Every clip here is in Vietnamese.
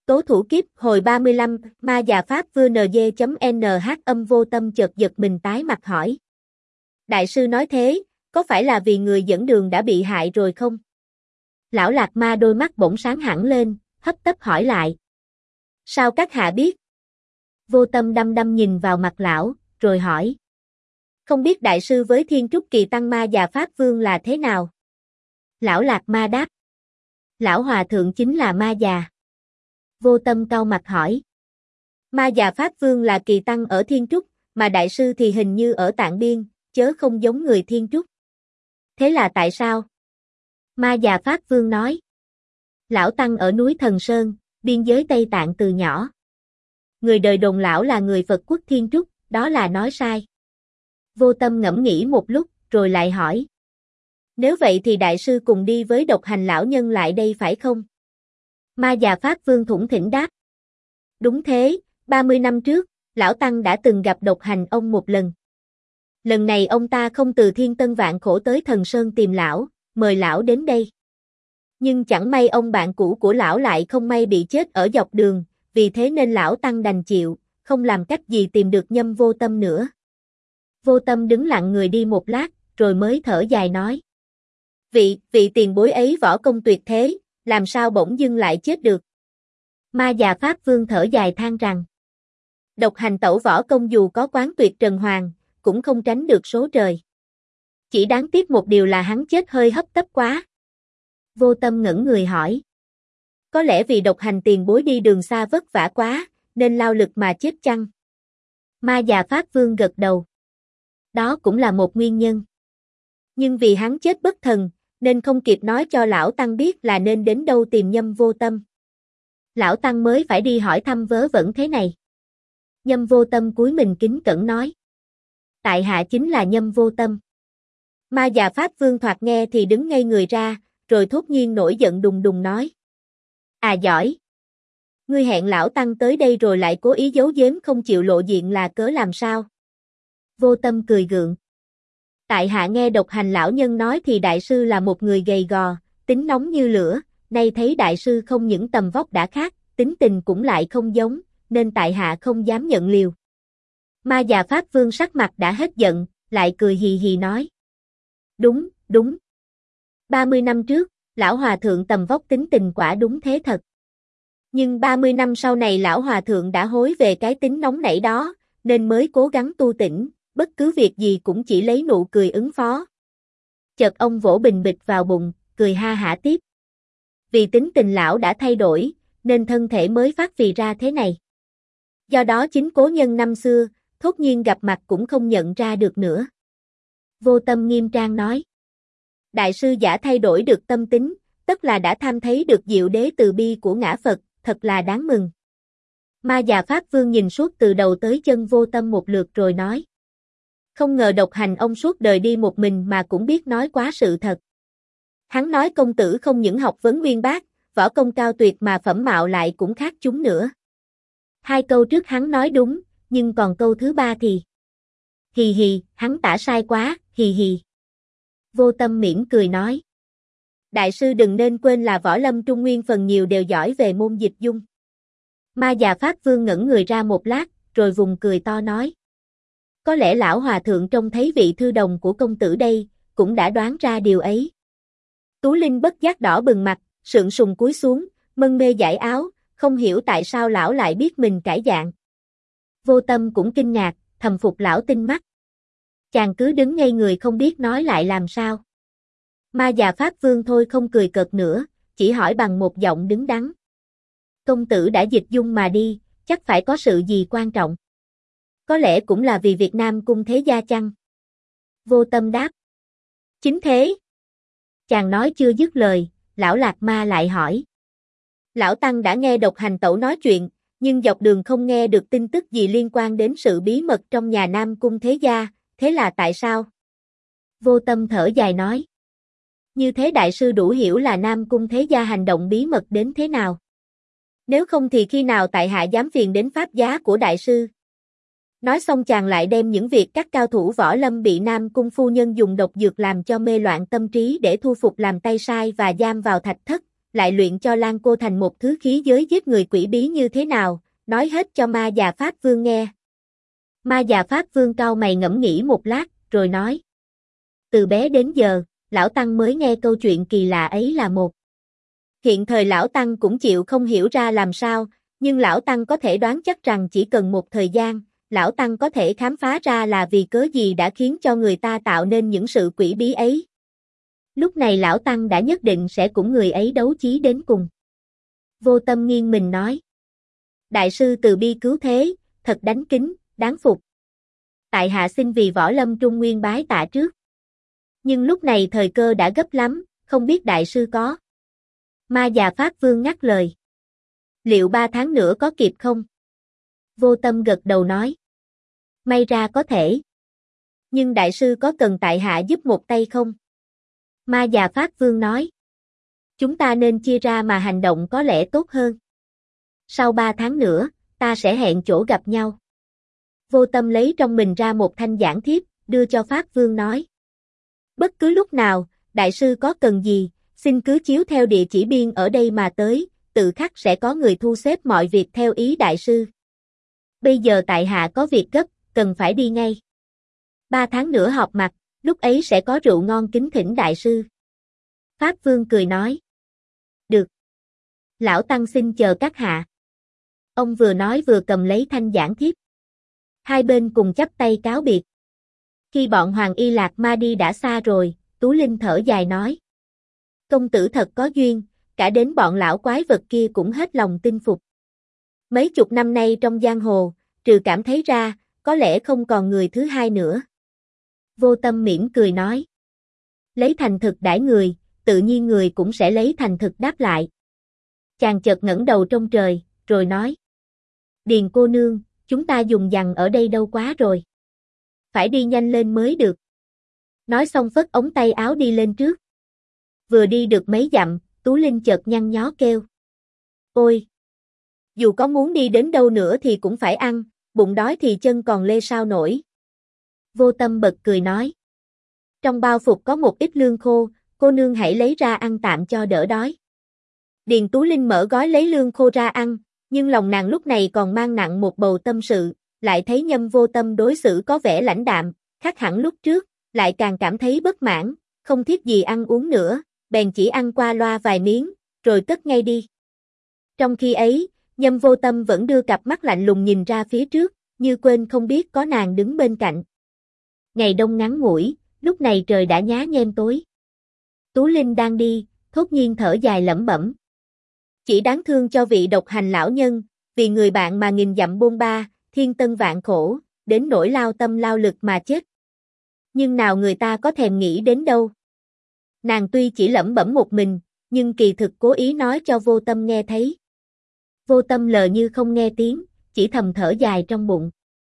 Tố thủ kiếp hồi 35, ma già pháp vư NG.NH âm Vô Tâm chợt giật mình tái mặt hỏi. Đại sư nói thế, có phải là vì người dẫn đường đã bị hại rồi không? Lão Lạc Ma đôi mắt bỗng sáng hẳn lên, hấp tấp hỏi lại. Sao các hạ biết? Vô Tâm đăm đăm nhìn vào mặt lão, rồi hỏi. Không biết đại sư với Thiên Trúc Kỳ Tăng ma già Pháp Vương là thế nào? Lão Lạc Ma đáp. Lão Hòa Thượng chính là ma già. Vô Tâm cau mặt hỏi. Ma già Pháp Vương là kỳ tăng ở Thiên Trúc, mà đại sư thì hình như ở Tạng Biên, chớ không giống người Thiên Trúc. Thế là tại sao? Ma già Pháp Vương nói. Lão tăng ở núi Thần Sơn, biên giới Tây Tạng từ nhỏ. Người đời đồn lão là người Phật quốc Thiên Trúc, đó là nói sai. Vô Tâm ngẫm nghĩ một lúc, rồi lại hỏi. Nếu vậy thì đại sư cùng đi với Độc Hành lão nhân lại đây phải không? Ma già Pháp Vương thủng thỉnh đáp. Đúng thế, 30 năm trước, lão tăng đã từng gặp Độc Hành ông một lần. Lần này ông ta không từ thiên tân vạn khổ tới Thần Sơn tìm lão, mời lão đến đây. Nhưng chẳng may ông bạn cũ của lão lại không may bị chết ở dọc đường, vì thế nên lão tăng đành chịu, không làm cách gì tìm được Nhâm Vô Tâm nữa. Vô Tâm đứng lặng người đi một lát, rồi mới thở dài nói. Vị tiền bối ấy võ công tuyệt thế, làm sao bỗng dưng lại chết được? Ma già Pháp Vương thở dài than rằng. Độc Hành tẩu võ công dù có quán tuyệt trần hoàng, cũng không tránh được số trời. Chỉ đáng tiếc một điều là hắn chết hơi hấp tấp quá. Vô Tâm ngẩn người hỏi. Có lẽ vì Độc Hành tiền bối đi đường xa vất vả quá, nên lao lực mà chết chăng? Ma già Pháp Vương gật đầu. Đó cũng là một nguyên nhân. Nhưng vì hắn chết bất thần, nên không kịp nói cho lão tăng biết là nên đến đâu tìm Nhâm Vô Tâm. Lão tăng mới phải đi hỏi thăm vớ vẩn thế này. Nhâm Vô Tâm cúi mình kính cẩn nói. Tại hạ chính là Nhâm Vô Tâm. Ma già Pháp Vương thoạt nghe thì đứng ngây người ra, rồi thốt nhiên nổi giận đùng đùng nói. À giỏi! Ngươi hẹn lão tăng tới đây rồi lại cố ý giấu giếm không chịu lộ diện là cớ làm sao? Vô Tâm cười gượng. Tại hạ nghe Độc Hành lão nhân nói thì đại sư là một người gầy gò, tính nóng như lửa, nay thấy đại sư không những tầm vóc đã khác, tính tình cũng lại không giống, nên tại hạ không dám nhận liều. Ma già Pháp Vương sắc mặt đã hết giận, lại cười hì hì nói. Đúng. 30 năm trước, lão hòa thượng tầm vóc tính tình quả đúng thế thật. Nhưng 30 năm sau này lão hòa thượng đã hối về cái tính nóng nảy đó, nên mới cố gắng tu tỉnh, bất cứ việc gì cũng chỉ lấy nụ cười ứng phó. Chợt ông vỗ bình bịch vào bụng, cười ha hả tiếp. Vì tính tình lão đã thay đổi, nên thân thể mới phát vì ra thế này. Do đó chính cố nhân năm xưa, thốt nhiên gặp mặt cũng không nhận ra được nữa. Vô Tâm nghiêm trang nói. Đại sư giả thay đổi được tâm tính, tức là đã tham thấy được diệu đế từ bi của ngã Phật, thật là đáng mừng. Ma già Pháp Vương nhìn suốt từ đầu tới chân Vô Tâm một lượt rồi nói. Không ngờ Độc Hành ông suốt đời đi một mình mà cũng biết nói quá sự thật. Hắn nói công tử không những học vấn uyên bác, võ công cao tuyệt mà phẩm mạo lại cũng khác chúng nữa. 2 câu trước hắn nói đúng, nhưng còn câu thứ 3 thì... Hì hì, hắn tả sai quá, hì hì. Vô Tâm mỉm cười nói. Đại sư đừng nên quên là võ lâm Trung Nguyên phần nhiều đều giỏi về môn dịch dung. Ma già Pháp Vương ngẩn người ra một lát, rồi vùng cười to nói. Có lẽ lão hòa thượng trông thấy vị thư đồng của công tử đây, cũng đã đoán ra điều ấy. Tú Linh bất giác đỏ bừng mặt, sượng sùng cúi xuống, mân mê giải áo, không hiểu tại sao lão lại biết mình cải dạng. Vô Tâm cũng kinh ngạc, thầm phục lão tinh mắt. Chàng cứ đứng ngây người không biết nói lại làm sao. Ma già Pháp Vương thôi không cười cợt nữa, chỉ hỏi bằng một giọng đứng đắn. Công tử đã dịch dung mà đi, chắc phải có sự gì quan trọng. Có lẽ cũng là vì Việt Nam cung thế gia chăng? Vô Tâm đáp. Chính thế. Chàng nói chưa dứt lời, lão Lạc Ma lại hỏi. Lão Tăng đã nghe Độc Hành tẩu nói chuyện, nhưng dọc đường không nghe được tin tức gì liên quan đến sự bí mật trong nhà Nam cung thế gia, thế là tại sao? Vô Tâm thở dài nói. Như thế đại sư đủ hiểu là Nam cung thế gia hành động bí mật đến thế nào. Nếu không thì khi nào tại hạ dám phiền đến pháp giá của đại sư. Nói xong chàng lại đem những việc các cao thủ võ lâm bị Nam cung phu nhân dùng độc dược làm cho mê loạn tâm trí để thu phục làm tay sai và giam vào thạch thất, lại luyện cho Lan cô thành một thứ khí giới giết người quỷ bí như thế nào, nói hết cho Ma già Pháp Vương nghe. Ma già Pháp Vương cau mày ngẫm nghĩ một lát, rồi nói. Từ bé đến giờ, lão Tăng mới nghe câu chuyện kỳ lạ ấy là một. Hiện thời lão Tăng cũng chịu không hiểu ra làm sao, nhưng lão Tăng có thể đoán chắc rằng chỉ cần một thời gian, lão Tăng có thể khám phá ra là vì cớ gì đã khiến cho người ta tạo nên những sự quỷ bí ấy. Lúc này lão Tăng đã nhất định sẽ cùng người ấy đấu chí đến cùng. Vô Tâm nghiêng mình nói. Đại sư từ bi cứu thế, thật đánh kính, đáng phục. Tại hạ xin vì Võ Lâm Trung Nguyên bái tạ trước. Nhưng lúc này thời cơ đã gấp lắm, không biết đại sư có. Ma già Pháp Vương ngắt lời. Liệu 3 tháng nữa có kịp không? Vô Tâm gật đầu nói. May ra có thể. Nhưng đại sư có cần tại hạ giúp một tay không? Ma già Pháp Vương nói. Chúng ta nên chia ra mà hành động có lẽ tốt hơn. Sau 3 tháng nữa, ta sẽ hẹn chỗ gặp nhau. Vô Tâm lấy trong mình ra một thanh giảng thiếp, đưa cho Pháp Vương nói. Bất cứ lúc nào, đại sư có cần gì, xin cứ chiếu theo địa chỉ biên ở đây mà tới, tự khắc sẽ có người thu xếp mọi việc theo ý đại sư. Bây giờ tại hạ có việc gấp, cần phải đi ngay. 3 tháng nữa họp mặt, lúc ấy sẽ có rượu ngon kính thỉnh đại sư. Pháp Vương cười nói. Được. Lão Tăng xin chờ các hạ. Ông vừa nói vừa cầm lấy thanh giảng thiếp. Hai bên cùng chắp tay cáo biệt. Khi bọn Hoàng Y Lạc Ma đi đã xa rồi, Tú Linh thở dài nói. Công tử thật có duyên, cả đến bọn lão quái vật kia cũng hết lòng tin phục. Mấy chục năm nay trong giang hồ, trừ cảm thấy ra, có lẽ không còn người thứ hai nữa. Vô Tâm mỉm cười nói. Lấy thành thực đãi người, tự nhiên người cũng sẽ lấy thành thực đáp lại. Chàng chợt ngẩng đầu trong trời, rồi nói. Điền cô nương, chúng ta dùng dằng ở đây đâu quá rồi. Phải đi nhanh lên mới được. Nói xong phất ống tay áo đi lên trước. Vừa đi được mấy dặm, Tú Linh chợt nhăn nhó kêu. Ôi! Dù có muốn đi đến đâu nữa thì cũng phải ăn, bụng đói thì chân còn lê sao nổi. Vô Tâm bật cười nói. Trong bao phục có một ít lương khô, cô nương hãy lấy ra ăn tạm cho đỡ đói. Điền Tú Linh mở gói lấy lương khô ra ăn, nhưng lòng nàng lúc này còn mang nặng một bầu tâm sự, lại thấy Nhâm Vô Tâm đối xử có vẻ lãnh đạm, khác hẳn lúc trước, lại càng cảm thấy bất mãn, không thiết gì ăn uống nữa, bèn chỉ ăn qua loa vài miếng, rồi cất ngay đi. Trong khi ấy, Nhâm Vô Tâm vẫn đưa cặp mắt lạnh lùng nhìn ra phía trước, như quên không biết có nàng đứng bên cạnh. Ngày đông ngắn ngủi, lúc này trời đã nhá nhem tối. Tú Linh đang đi, thốt nhiên thở dài lẩm bẩm. Chỉ đáng thương cho vị độc hành lão nhân, vì người bạn mà nghìn dặm bôn ba, thiên tân vạn khổ, đến nỗi lao tâm lao lực mà chết. Nhưng nào người ta có thèm nghĩ đến đâu. Nàng tuy chỉ lẩm bẩm một mình, nhưng kỳ thực cố ý nói cho Vô Tâm nghe thấy. Vô Tâm lờ như không nghe tiếng, chỉ thầm thở dài trong bụng.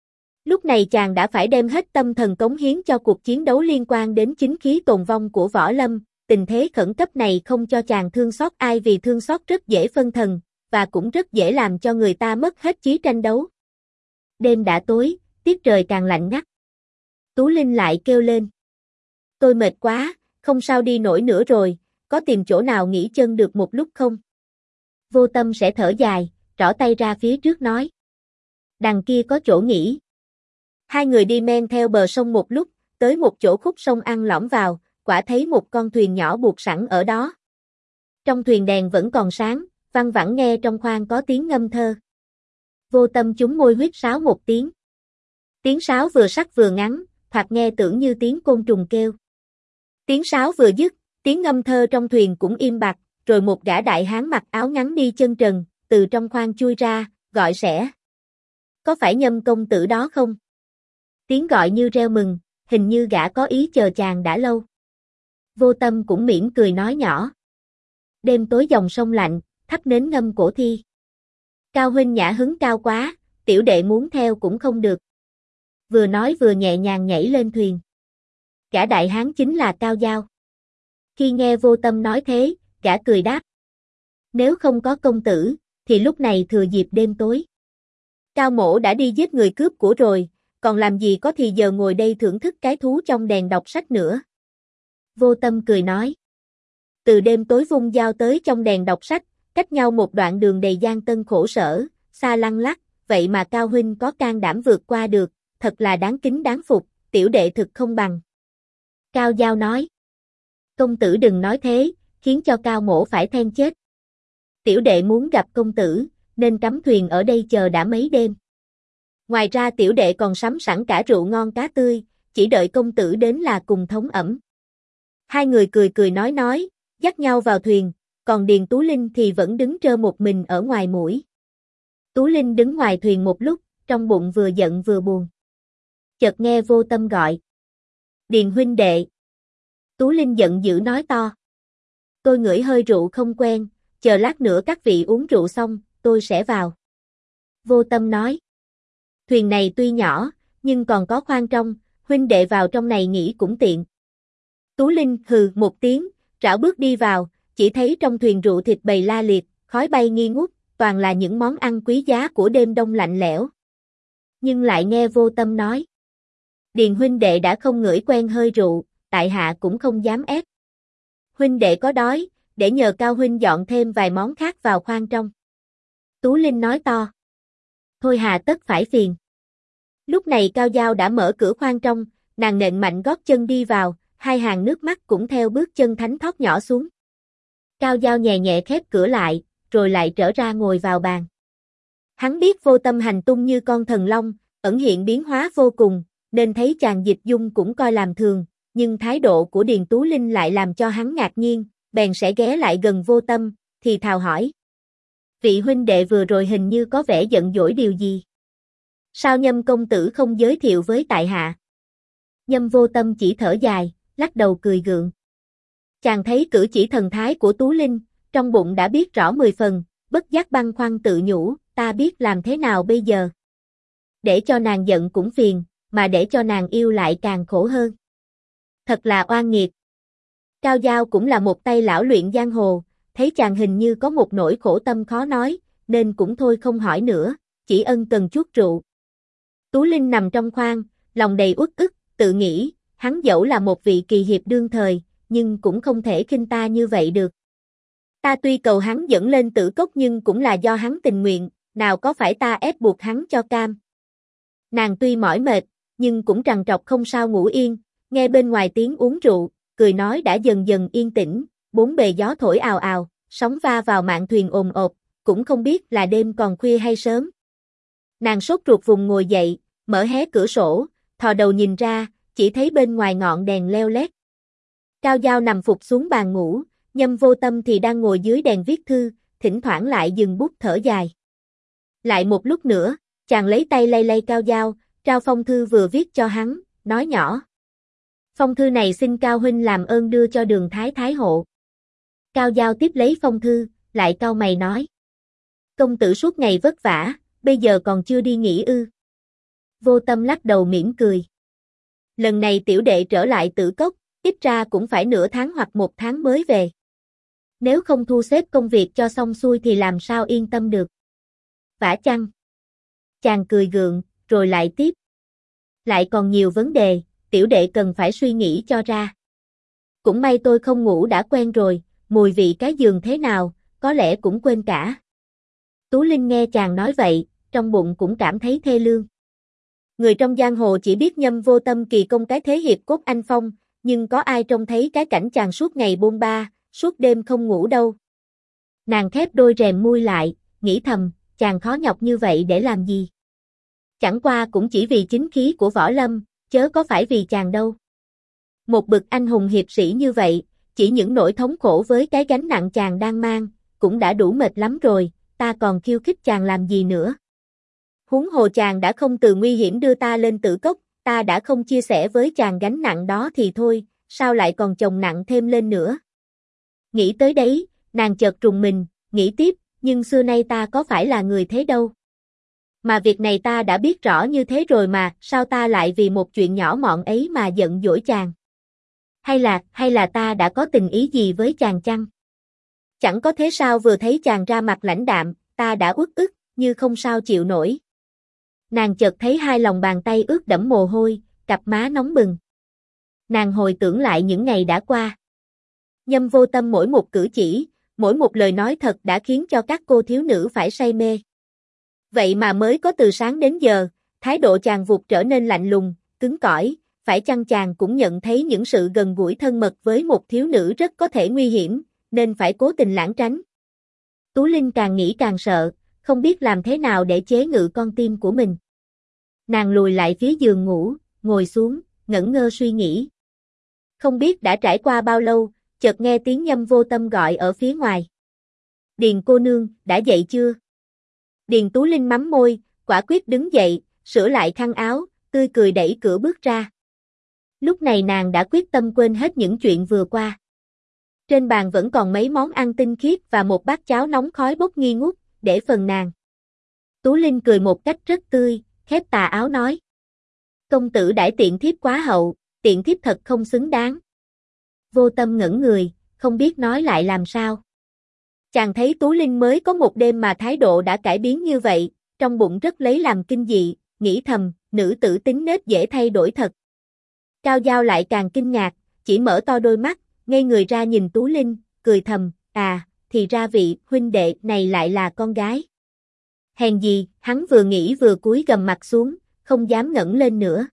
Lúc này chàng đã phải đem hết tâm thần cống hiến cho cuộc chiến đấu liên quan đến chính khí tồn vong của Võ Lâm, tình thế khẩn cấp này không cho chàng thương xót ai vì thương xót rất dễ phân thần, và cũng rất dễ làm cho người ta mất hết chí tranh đấu. Đêm đã tối, tiết trời càng lạnh ngắt. Tú Linh lại kêu lên. Tôi mệt quá, không sao đi nổi nữa rồi, có tìm chỗ nào nghỉ chân được một lúc không? Vô Tâm sẽ thở dài, trỏ tay ra phía trước nói. Đằng kia có chỗ nghỉ. Hai người đi men theo bờ sông một lúc, tới một chỗ khúc sông ăn lõm vào, quả thấy một con thuyền nhỏ buộc sẵn ở đó. Trong thuyền đèn vẫn còn sáng, văng vẳng nghe trong khoang có tiếng ngâm thơ. Vô Tâm chúng môi huýt sáo một tiếng. Tiếng sáo vừa sắc vừa ngắn, thoạt nghe tưởng như tiếng côn trùng kêu. Tiếng sáo vừa dứt, tiếng ngâm thơ trong thuyền cũng im bặt, rồi một gã đại hán mặc áo ngắn đi chân trần, từ trong khoang chui ra, gọi sẻ. Có phải Nhâm công tử đó không? Tiếng gọi như reo mừng, hình như gã có ý chờ chàng đã lâu. Vô Tâm cũng mỉm cười nói nhỏ. Đêm tối dòng sông lạnh, thắp nến ngâm cổ thi. Cao huynh nhã hứng cao quá, tiểu đệ muốn theo cũng không được. Vừa nói vừa nhẹ nhàng nhảy lên thuyền. Gã đại hán chính là Cao Giao. Khi nghe Vô Tâm nói thế, gã cười đáp. Nếu không có công tử, thì lúc này thừa dịp đêm tối. Cao mổ đã đi giết người cướp của rồi, còn làm gì có thì giờ ngồi đây thưởng thức cái thú trong đèn đọc sách nữa. Vô Tâm cười nói. từ đêm tối vung dao tới trong đèn đọc sách, cách nhau một đoạn đường đầy gian tân khổ sở, xa lăng lắc, vậy mà Cao huynh có can đảm vượt qua được, thật là đáng kính đáng phục, tiểu đệ thực không bằng. Cao Giao nói. Công tử đừng nói thế, khiến cho Cao mỗ phải then chết. Tiểu đệ muốn gặp công tử, nên cắm thuyền ở đây chờ đã mấy đêm. Ngoài ra tiểu đệ còn sắm sẵn cả rượu ngon cá tươi, chỉ đợi công tử đến là cùng thống ẩm. Hai người cười cười nói, dắt nhau vào thuyền, còn Điền Tú Linh thì vẫn đứng trơ một mình ở ngoài mũi. Tú Linh đứng ngoài thuyền một lúc, trong bụng vừa giận vừa buồn. Chợt nghe Vô Tâm gọi. Điền huynh đệ. Tú Linh giận dữ nói to. Tôi ngửi hơi rượu không quen, chờ lát nữa các vị uống rượu xong, tôi sẽ vào. Vô Tâm nói. Thuyền này tuy nhỏ, nhưng còn có khoang trong, huynh đệ vào trong này nghỉ cũng tiện. Tú Linh hừ một tiếng, rảo bước đi vào, chỉ thấy trong thuyền rượu thịt bày la liệt, khói bay nghi ngút, toàn là những món ăn quý giá của đêm đông lạnh lẽo. Nhưng lại nghe Vô Tâm nói. Điền huynh đệ đã không ngửi quen hơi rượu, tại hạ cũng không dám ép. Huynh đệ có đói, để nhờ Cao huynh dọn thêm vài món khác vào khoang trong. Tú Linh nói to. Thôi hà tất phải phiền. Lúc này Cao Giao đã mở cửa khoang trong, nàng nện mạnh gót chân đi vào, hai hàng nước mắt cũng theo bước chân thánh thót nhỏ xuống. Cao Giao nhẹ nhẹ khép cửa lại, rồi lại trở ra ngồi vào bàn. Hắn biết Vô Tâm hành tung như con thần long, ẩn hiện biến hóa vô cùng, nên thấy chàng dịch dung cũng coi làm thường, nhưng thái độ của Điền Tú Linh lại làm cho hắn ngạc nhiên, bèn sẽ ghé lại gần Vô Tâm, thì thào hỏi. Vị huynh đệ vừa rồi hình như có vẻ giận dỗi điều gì? Sao Nhâm công tử không giới thiệu với tại hạ? Nhâm Vô Tâm chỉ thở dài, lắc đầu cười gượng. Chàng thấy cử chỉ thần thái của Tú Linh, trong bụng đã biết rõ 10 phần, bất giác băn khoăn tự nhủ, ta biết làm thế nào bây giờ? Để cho nàng giận cũng phiền, mà để cho nàng yêu lại càng khổ hơn. Thật là oan nghiệt. Cao Giao cũng là một tay lão luyện giang hồ, thấy chàng hình như có một nỗi khổ tâm khó nói, nên cũng thôi không hỏi nữa, chỉ ân cần chuốt rượu. Tú Linh nằm trong khoang, lòng đầy uất ức, tự nghĩ, hắn dẫu là một vị kỳ hiệp đương thời, nhưng cũng không thể khinh ta như vậy được. Ta tuy cầu hắn dẫn lên Tử Cốc nhưng cũng là do hắn tình nguyện, nào có phải ta ép buộc hắn cho cam. Nàng tuy mỏi mệt, nhưng cũng trằn trọc không sao ngủ yên, nghe bên ngoài tiếng uống rượu, cười nói đã dần dần yên tĩnh, bốn bề gió thổi ào ào, sóng va vào mạn thuyền ồn ộp, cũng không biết là đêm còn khuya hay sớm. Nàng sốt ruột vùng ngồi dậy, mở hé cửa sổ, thò đầu nhìn ra, chỉ thấy bên ngoài ngọn đèn leo lét. Cao Giao nằm phục xuống bàn ngủ, Nhâm Vô Tâm thì đang ngồi dưới đèn viết thư, thỉnh thoảng lại dừng bút thở dài. Lại một lúc nữa, chàng lấy tay lay lay Cao Giao, trao phong thư vừa viết cho hắn, nói nhỏ. Phong thư này xin Cao huynh làm ơn đưa cho Đường Thái Thái hộ. Cao Giao tiếp lấy phong thư, lại cau mày nói. Công tử suốt ngày vất vả, bây giờ còn chưa đi nghỉ ư? Vô Tâm lắc đầu mỉm cười. Lần này tiểu đệ trở lại Tử Cốc, ít ra cũng phải nửa tháng hoặc một tháng mới về. Nếu không thu xếp công việc cho xong xuôi thì làm sao yên tâm được. Vả chăng? Chàng cười gượng, rồi lại tiếp. Lại còn nhiều vấn đề, tiểu đệ cần phải suy nghĩ cho ra. Cũng may tôi không ngủ đã quen rồi, mùi vị cái giường thế nào, có lẽ cũng quên cả. Tú Linh nghe chàng nói vậy, trong bụng cũng cảm thấy thê lương. Người trong giang hồ chỉ biết Nhâm Vô Tâm kỳ công cái thế hiệp cốt anh phong, nhưng có ai trông thấy cái cảnh chàng suốt ngày bôn ba, suốt đêm không ngủ đâu. Nàng khép đôi rèm mui lại, nghĩ thầm, chàng khó nhọc như vậy để làm gì? Chẳng qua cũng chỉ vì chính khí của Võ Lâm, chớ có phải vì chàng đâu. Một bậc anh hùng hiệp sĩ như vậy, chỉ những nỗi thống khổ với cái gánh nặng chàng đang mang, cũng đã đủ mệt lắm rồi, ta còn khiêu khích chàng làm gì nữa. Huống hồ chàng đã không từ nguy hiểm đưa ta lên Tử Cốc, ta đã không chia sẻ với chàng gánh nặng đó thì thôi, sao lại còn chồng nặng thêm lên nữa. Nghĩ tới đấy, nàng chợt rùng mình, nghĩ tiếp, nhưng xưa nay ta có phải là người thế đâu. Mà việc này ta đã biết rõ như thế rồi mà, sao ta lại vì một chuyện nhỏ mọn ấy mà giận dỗi chàng? Hay là ta đã có tình ý gì với chàng chăng? Chẳng có thế sao vừa thấy chàng ra mặt lãnh đạm, ta đã uất ức, như không sao chịu nổi. Nàng chợt thấy hai lòng bàn tay ướt đẫm mồ hôi, cặp má nóng bừng. Nàng hồi tưởng lại những ngày đã qua. Nhâm Vô Tâm mỗi một cử chỉ, mỗi một lời nói thật đã khiến cho các cô thiếu nữ phải say mê. Vậy mà mới có từ sáng đến giờ, thái độ chàng vụt trở nên lạnh lùng, cứng cỏi, phải chăng chàng cũng nhận thấy những sự gần gũi thân mật với một thiếu nữ rất có thể nguy hiểm, nên phải cố tình lảng tránh. Tú Linh càng nghĩ càng sợ, không biết làm thế nào để chế ngự con tim của mình. Nàng lùi lại phía giường ngủ, ngồi xuống, ngẩn ngơ suy nghĩ. Không biết đã trải qua bao lâu, chợt nghe tiếng Nhâm Vô Tâm gọi ở phía ngoài. Điền cô nương, đã dậy chưa? Điền Tú Linh mắm môi, quả quyết đứng dậy, sửa lại khăn áo, tươi cười đẩy cửa bước ra. Lúc này nàng đã quyết tâm quên hết những chuyện vừa qua. Trên bàn vẫn còn mấy món ăn tinh khiết và một bát cháo nóng khói bốc nghi ngút, để phần nàng. Tú Linh cười một cách rất tươi, khép tà áo nói. Công tử đãi tiện thiếp quá hậu, tiện thiếp thật không xứng đáng. Vô Tâm ngẩn người, không biết nói lại làm sao. Chàng thấy Tú Linh mới có một đêm mà thái độ đã cải biến như vậy, trong bụng rất lấy làm kinh dị, nghĩ thầm, nữ tử tính nết dễ thay đổi thật. Cao Giao lại càng kinh ngạc, chỉ mở to đôi mắt, ngây người ra nhìn Tú Linh, cười thầm, thì ra vị huynh đệ này lại là con gái. Hèn gì, hắn vừa nghĩ vừa cúi gằm mặt xuống, không dám ngẩng lên nữa.